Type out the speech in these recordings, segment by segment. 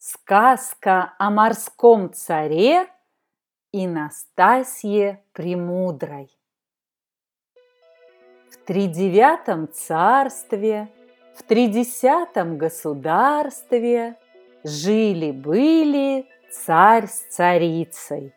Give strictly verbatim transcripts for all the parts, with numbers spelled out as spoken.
Сказка о морском царе и Настасье Премудрой. В тридевятом царстве, в тридесятом государстве жили-были царь с царицей.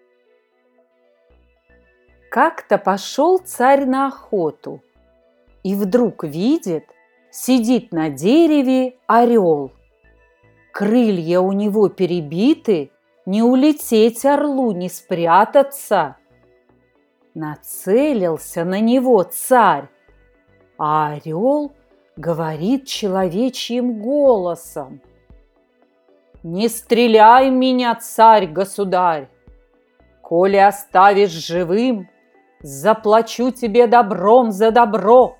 Как-то пошел царь на охоту и вдруг видит, сидит на дереве орел. Крылья у него перебиты, не улететь орлу, не спрятаться. Нацелился на него царь, а орел говорит человечьим голосом: «Не стреляй меня, царь-государь! Коли оставишь живым, заплачу тебе добром за добро».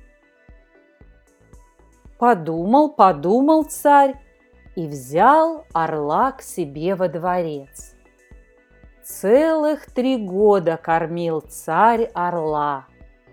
Подумал, подумал царь и взял орла к себе во дворец. Целых три года кормил царь орла.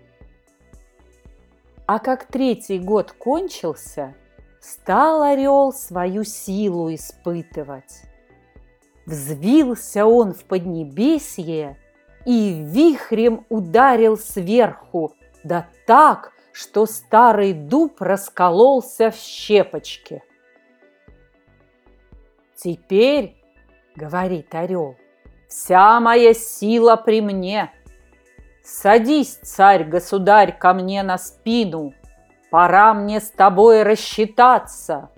А как третий год кончился, стал орел свою силу испытывать. Взвился он в поднебесье и вихрем ударил сверху, да так, что старый дуб раскололся в щепочки. «Теперь, — говорит орел, — вся моя сила при мне. Садись, царь-государь, ко мне на спину, пора мне с тобой рассчитаться».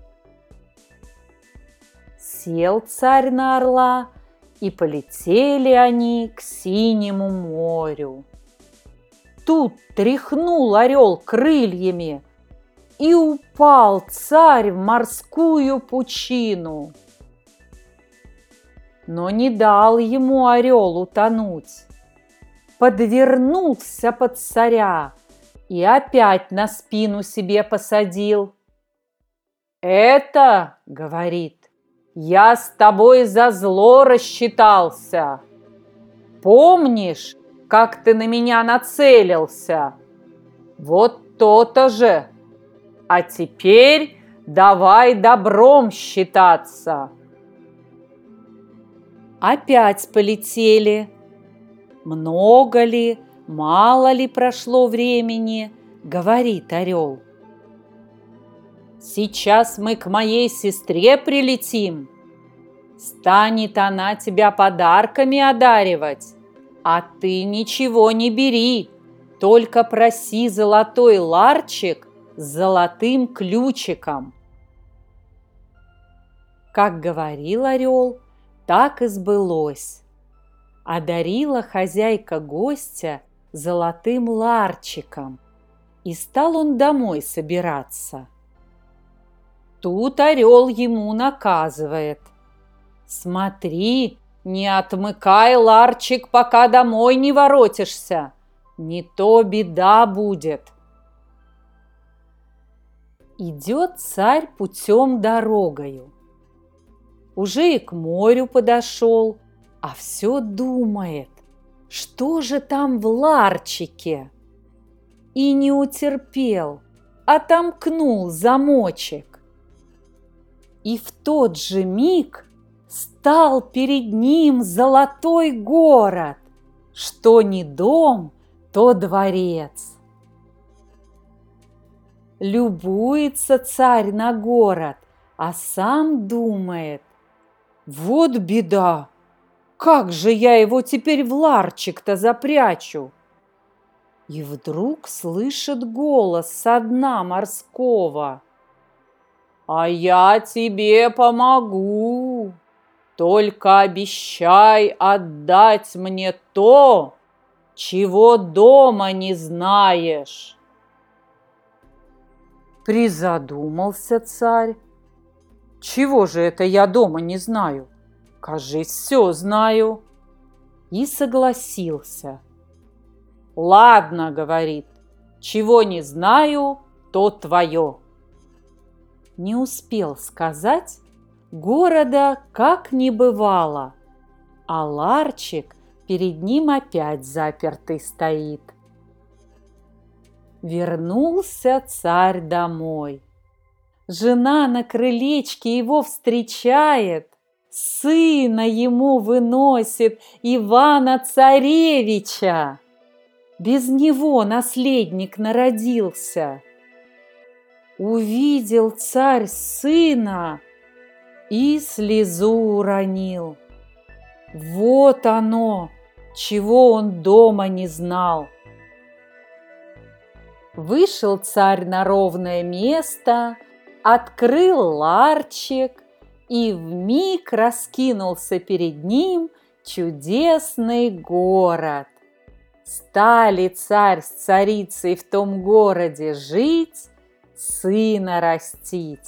Сел царь на орла, и полетели они к синему морю. Тут тряхнул орел крыльями, и упал царь в морскую пучину. Но не дал ему орел утонуть. Подвернулся под царя и опять на спину себе посадил. «Это, — говорит, — я с тобой за зло рассчитался. Помнишь, как ты на меня нацелился? Вот то-то же. А теперь давай добром считаться». Опять полетели. Много ли, мало ли прошло времени, говорит орел: «Сейчас мы к моей сестре прилетим. Станет она тебя подарками одаривать, а ты ничего не бери, только проси золотой ларчик с золотым ключиком». Как говорил орел, так и сбылось. Одарила хозяйка гостя золотым ларчиком, и стал он домой собираться. Тут орел ему наказывает: «Смотри, не отмыкай ларчик, пока домой не воротишься, не то беда будет». Идет царь путем дорогою. Уже и к морю подошел, а все думает, что же там в ларчике. И не утерпел, отомкнул замочек. И в тот же миг стал перед ним золотой город, что не дом, то дворец. Любуется царь на город, а сам думает: вот беда! Как же я его теперь в ларчик-то запрячу? И вдруг слышит голос со дна морского: «А я тебе помогу, только обещай отдать мне то, чего дома не знаешь». Призадумался царь. «Чего же это я дома не знаю? Кажись, все знаю». И согласился. «Ладно, — говорит, — чего не знаю, то твое». Не успел сказать, города как не бывало, а ларчик перед ним опять запертый стоит. Вернулся царь домой. Жена на крылечке его встречает, сына ему выносит, Ивана-царевича. Без него наследник народился. Увидел царь сына и слезу уронил. Вот оно, чего он дома не знал. Вышел царь на ровное место, открыл ларчик, и вмиг раскинулся перед ним чудесный город. Стали царь с царицей в том городе жить, сына растить.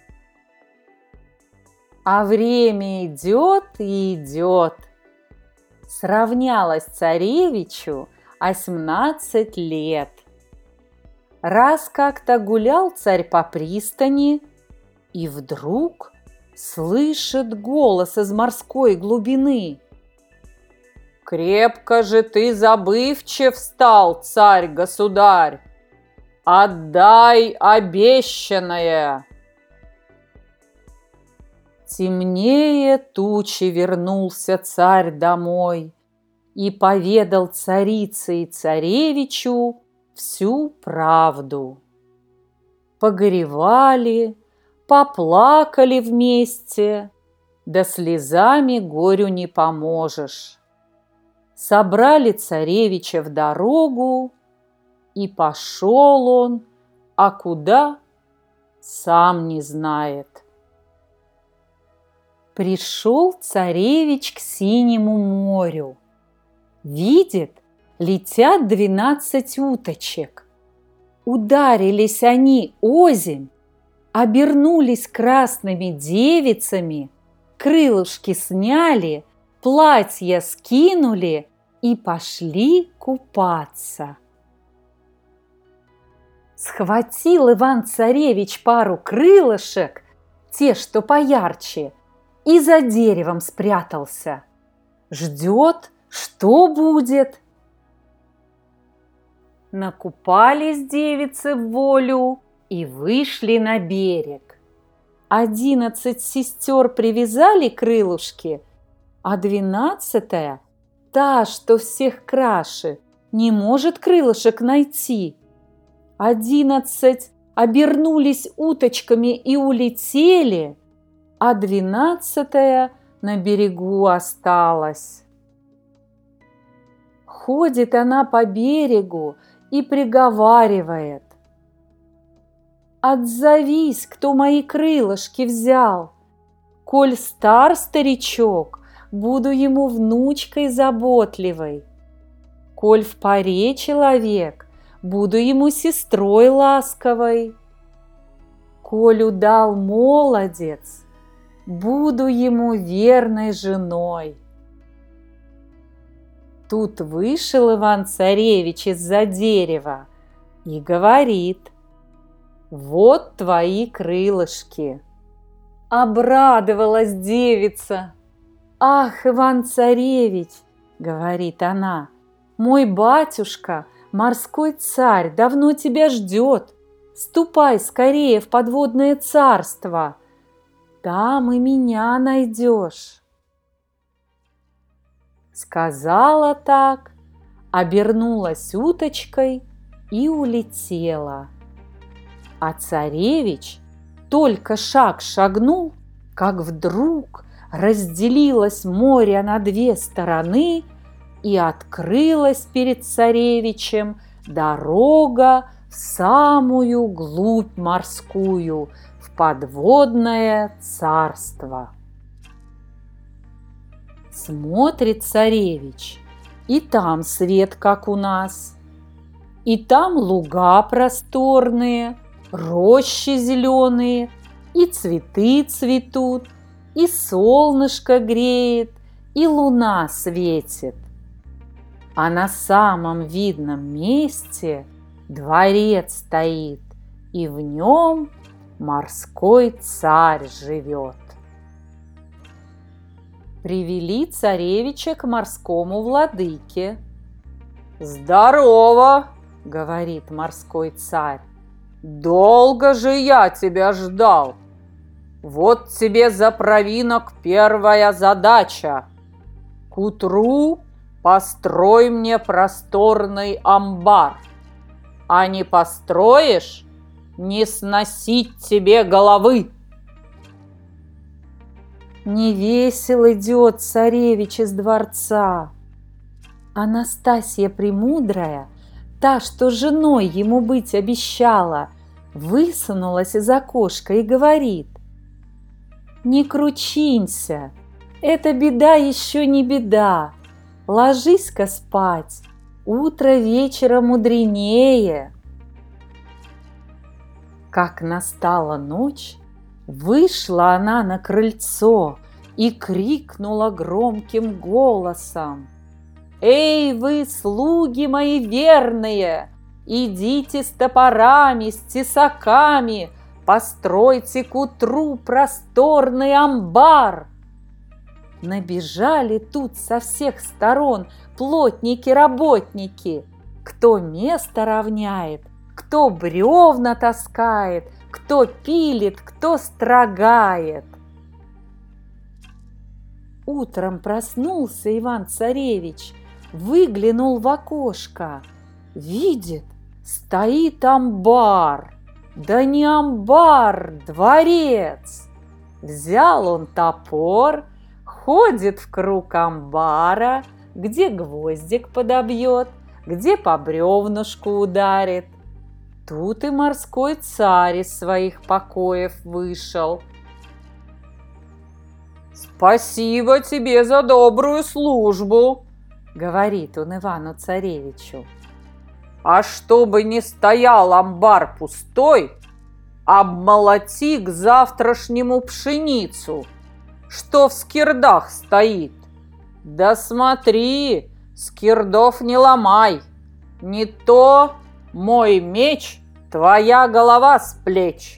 А время идет и идет. Сравнялось царевичу осьмнадцать лет. Раз как-то гулял царь по пристани, и вдруг слышит голос из морской глубины. «Крепко же ты забывчив стал, царь-государь! Отдай обещанное!» Темнее тучи вернулся царь домой и поведал царице и царевичу всю правду. Погоревали, поплакали вместе, да слезами горю не поможешь. Собрали царевича в дорогу, и пошел он, а куда — сам не знает. Пришел царевич к синему морю. Видит, летят двенадцать уточек. Ударились они озимь, обернулись красными девицами, крылышки сняли, платья скинули и пошли купаться. Схватил Иван-царевич пару крылышек, те, что поярче, и за деревом спрятался. Ждет, что будет. Накупались девицы в волю и вышли на берег. Одиннадцать сестер привязали крылышки, а двенадцатая, та, что всех краше, не может крылышек найти. Одиннадцать обернулись уточками и улетели, а двенадцатая на берегу осталась. Ходит она по берегу и приговаривает: «Отзовись, кто мои крылышки взял! Коль стар старичок, буду ему внучкой заботливой. Коль в паре человек, буду ему сестрой ласковой. Коль удал молодец, буду ему верной женой». Тут вышел Иван-царевич из-за дерева и говорит: «Вот твои крылышки». Обрадовалась девица. «Ах, Иван-царевич, — говорит она, — мой батюшка, морской царь, давно тебя ждет. Ступай скорее в подводное царство, там и меня найдешь». Сказала так, обернулась уточкой и улетела. А царевич только шаг шагнул, как вдруг разделилось море на две стороны, и открылась перед царевичем дорога в самую глубь морскую, в подводное царство. Смотрит царевич, и там свет, как у нас, и там луга просторные, рощи зеленые, и цветы цветут, и солнышко греет, и луна светит. А на самом видном месте дворец стоит, и в нем морской царь живет. Привели царевича к морскому владыке. «Здорово, — говорит морской царь, долго же я тебя ждал. Вот тебе за провинок первая задача. К утру построй мне просторный амбар, а не построишь, не сносить тебе головы. Невесел идет царевич из дворца. Анастасия Премудрая, та, что женой ему быть обещала, высунулась из окошка и говорит: «Не кручинься, эта беда еще не беда. Ложись-ка спать, утро вечера мудренее». Как настала ночь, вышла она на крыльцо и крикнула громким голосом: «Эй, вы, слуги мои верные, идите с топорами, с тесаками, постройте к утру просторный амбар». Набежали тут со всех сторон плотники-работники, кто место равняет, кто бревна таскает, кто пилит, кто строгает. Утром проснулся Иван-царевич, выглянул в окошко, видит, стоит амбар. Да не амбар, дворец. Взял он топор, ходит в круг амбара, где гвоздик подобьет, где по бревнышку ударит. Тут и морской царь из своих покоев вышел. «Спасибо тебе за добрую службу», — говорит он Ивану-царевичу. «А чтобы не стоял амбар пустой, обмолоти к завтрашнему пшеницу, что в скирдах стоит. Да смотри, скирдов не ломай, не то мой меч, твоя голова с плеч».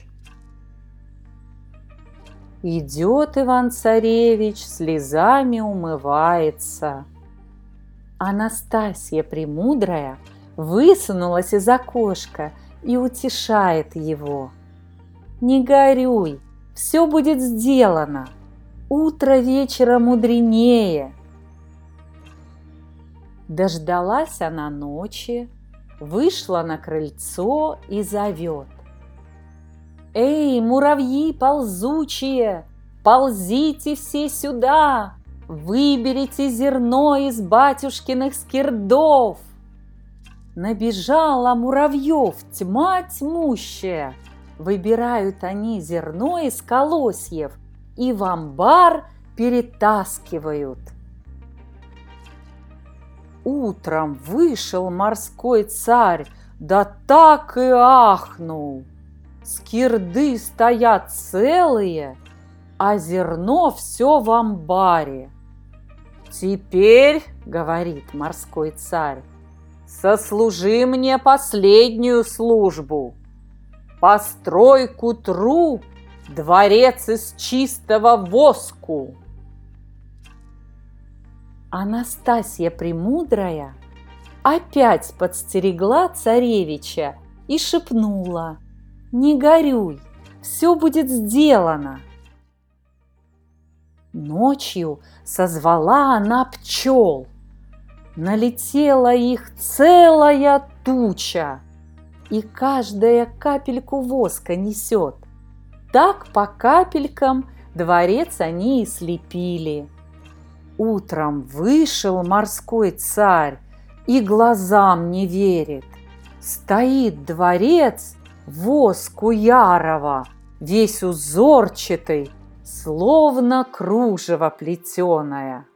Идет Иван-царевич, слезами умывается. Анастасия Премудрая высунулась из окошка и утешает его: «Не горюй, все будет сделано. Утро вечера мудренее». Дождалась она ночи, вышла на крыльцо и зовет: «Эй, муравьи ползучие, ползите все сюда, выберите зерно из батюшкиных скирдов». Набежала муравьев тьма тьмущая, выбирают они зерно из колосьев и в амбар перетаскивают. Утром вышел морской царь, да так и ахнул. Скирды стоят целые, а зерно все в амбаре. «Теперь, — говорит морской царь, — сослужи мне последнюю службу. Построй к утру дворец из чистого воску». Анастасия Премудрая опять подстерегла царевича и шепнула: «Не горюй, все будет сделано». Ночью созвала она пчел. Налетела их целая туча, и каждая капельку воска несет. Так по капелькам дворец они и слепили. Утром вышел морской царь и глазам не верит. Стоит дворец воску ярого, весь узорчатый, словно кружево плетеное.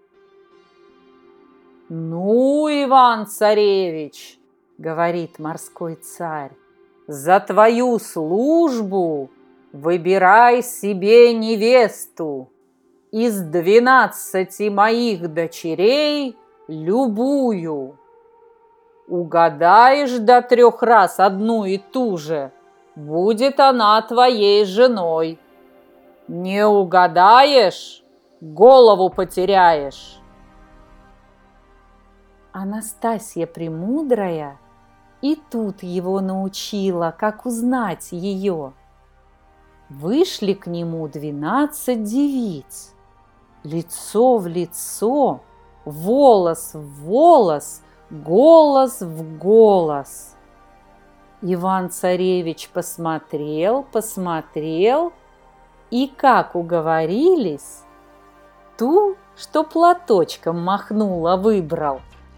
«Ну, Иван-царевич, — говорит морской царь, — за твою службу выбирай себе невесту. Из двенадцати моих дочерей любую. Угадаешь до трех раз одну и ту же, будет она твоей женой. Не угадаешь — голову потеряешь». Анастасия Премудрая и тут его научила, как узнать ее. Вышли к нему двенадцать девиц, лицо в лицо, волос в волос, голос в голос. Иван-царевич посмотрел, посмотрел, и как уговорились, ту, что платочком махнула, выбрал.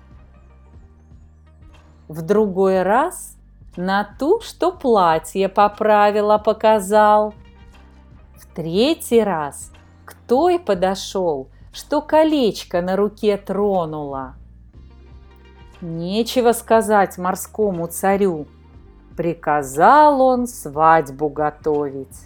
В другой раз на ту, что платье поправила, показал. В третий раз к той подошел, что колечко на руке тронула. Нечего сказать морскому царю, приказал он свадьбу готовить.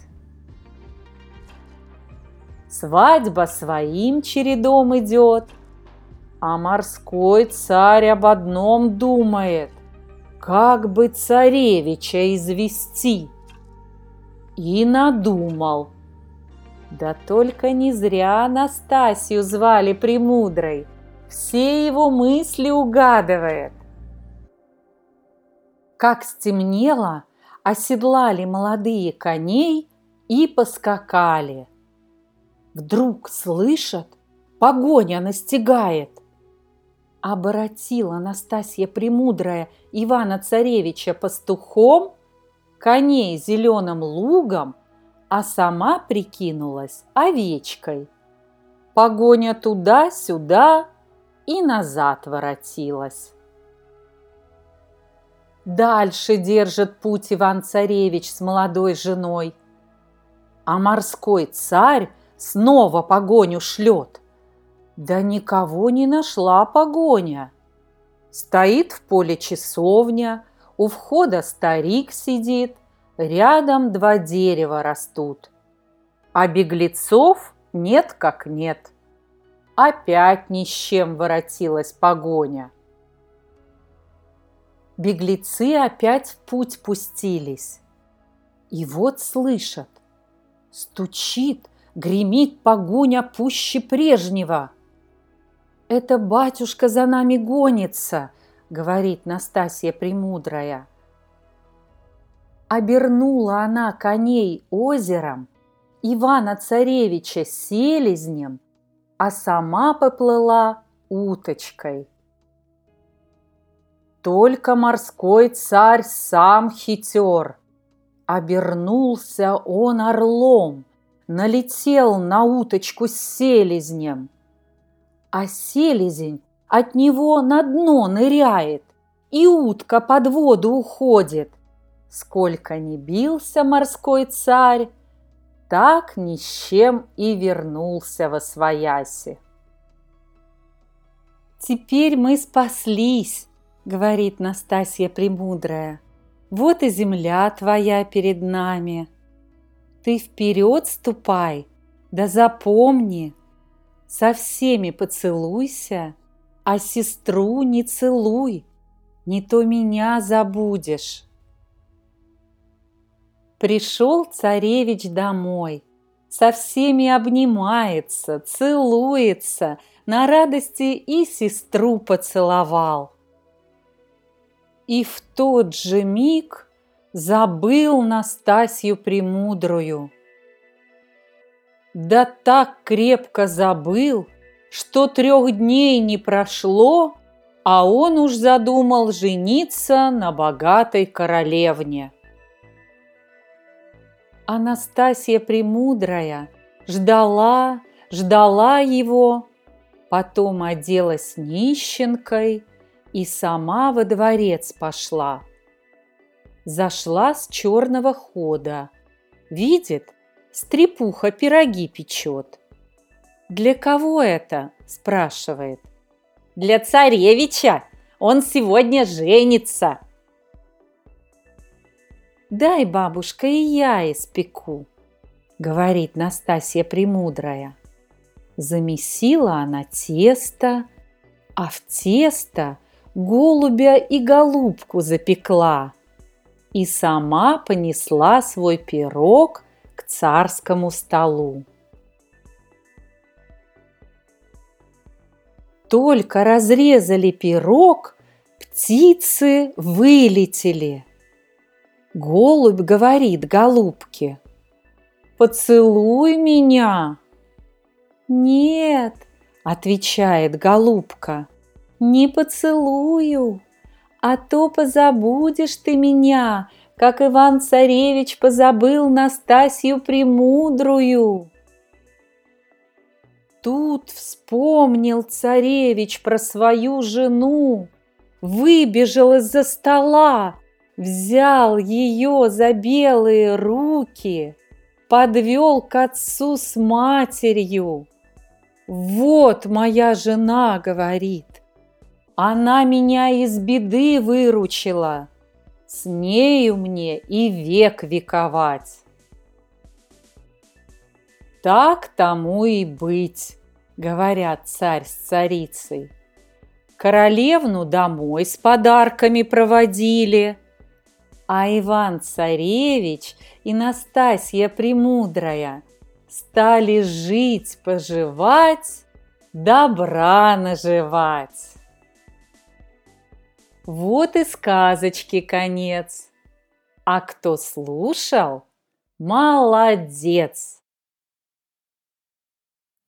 Свадьба своим чередом идет, а морской царь об одном думает, как бы царевича извести. И надумал. Да только не зря Настасью звали Премудрой, все его мысли угадывает. Как стемнело, оседлали молодые коней и поскакали. Вдруг слышат, погоня настигает. Оборотила Настасья Премудрая Ивана-царевича пастухом, коней зеленым лугом, а сама прикинулась овечкой. Погоня туда-сюда и назад воротилась. Дальше держит путь Иван-царевич с молодой женой, а морской царь снова погоню шлет. Да никого не нашла погоня. Стоит в поле часовня, у входа старик сидит, рядом два дерева растут. А беглецов нет как нет. Опять ни с чем воротилась погоня. Беглецы опять в путь пустились. И вот слышат, стучит, гремит погоня пуще прежнего. «Это батюшка за нами гонится», — говорит Настасья Премудрая. Обернула она коней озером, Ивана-царевича селезнем, а сама поплыла уточкой. Только морской царь сам хитер. Обернулся он орлом, налетел на уточку с селезнем. А селезень от него на дно ныряет, и утка под воду уходит. Сколько ни бился морской царь, так ни с чем и вернулся восвояси. «Теперь мы спаслись», — говорит Настасья Премудрая. «Вот и земля твоя перед нами. Ты вперед ступай, да запомни, со всеми поцелуйся, а сестру не целуй, не то меня забудешь». Пришел царевич домой, со всеми обнимается, целуется, на радости и сестру поцеловал. И в тот же миг забыл Настасью Премудрую. Да так крепко забыл, что трех дней не прошло, а он уж задумал жениться на богатой королевне. А Настасья Премудрая ждала, ждала его, потом оделась нищенкой и сама во дворец пошла. Зашла с черного хода, видит, стрепуха пироги печет. «Для кого это?» – спрашивает. «Для царевича, он сегодня женится». «Дай, бабушка, и я испеку», — говорит Настасья Премудрая. Замесила она тесто, а в тесто голубя и голубку запекла и сама понесла свой пирог к царскому столу. Только разрезали пирог, Птицы вылетели. Голубь говорит голубке: «Поцелуй меня». «Нет», — отвечает голубка, «не поцелую, а то позабудешь ты меня, как Иван-царевич позабыл Настасью Премудрую». Тут вспомнил царевич про свою жену, выбежал из-за стола, взял ее за белые руки, подвел к отцу с матерью. «Вот моя жена, — говорит, — она меня из беды выручила, с нею мне и век вековать». «Так тому и быть, — говорят царь с царицей. Королевну домой с подарками проводили, а Иван-царевич и Настасья Премудрая стали жить-поживать, добра наживать». Вот и сказочки конец. А кто слушал, молодец!